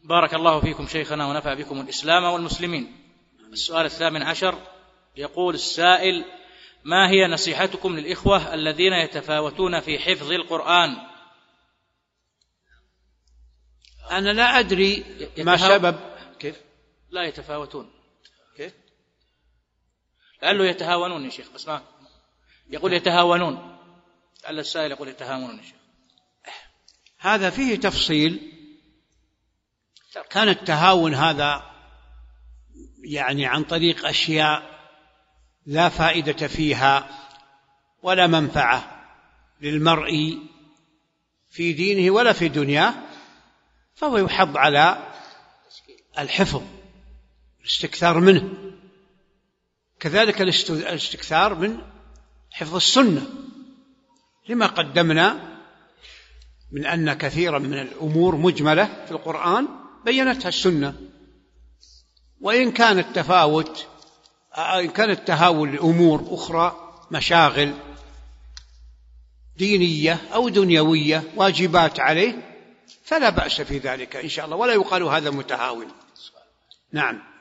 بارك الله فيكم شيخنا ونفع بكم الإسلام والمسلمين. السؤال 18 يقول السائل: ما هي نصيحتكم للإخوة الذين يتفاوتون في حفظ القرآن؟ أنا لا أدري ما سبب. كيف لا يتفاوتون؟ كيف؟ لعله يتهاونون يا شيخ، بس ما يقول يتهاونون، لعل السائل يقول يتهاونون يا شيخ. هذا فيه تفصيل. كان التهاون هذا يعني عن طريق أشياء لا فائدة فيها ولا منفعة للمرء في دينه ولا في دنياه، فهو يحض على الحفظ، الاستكثار منه، كذلك الاستكثار من حفظ السنة، لما قدمنا من أن كثيرا من الأمور مجملة في القرآن بيّنتها السنة. وإن كان التهاون لأمور أخرى، مشاغل دينية أو دنيوية، واجبات عليه، فلا بأس في ذلك إن شاء الله، ولا يقال هذا متهاون. نعم.